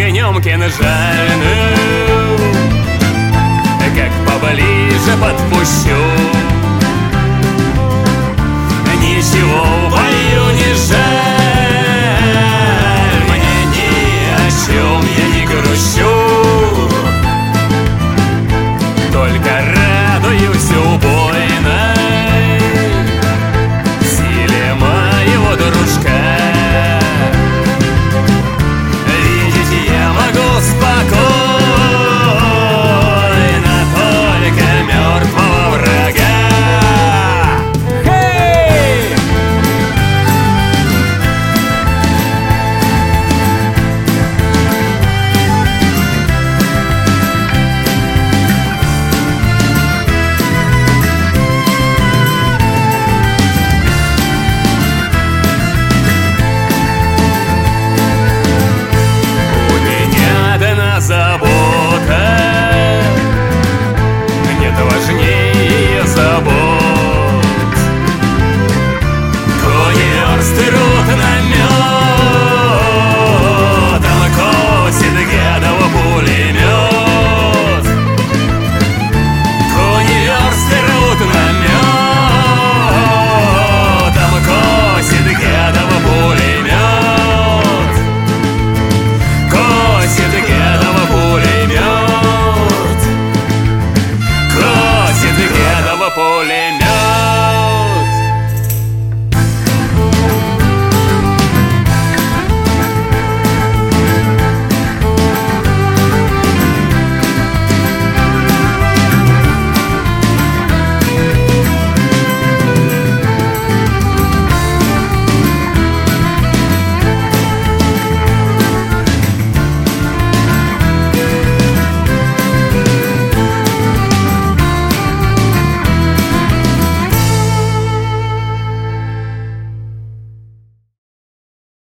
огнем кинжальным, как поближе подпущу. Ничего в бою не жаль, мне ни о чем я не грущу, только радуюсь убойной силе моего дружка. Видеть я могу спокойно только мертвого врага. Забота нет важнее забот. Кони версты рот на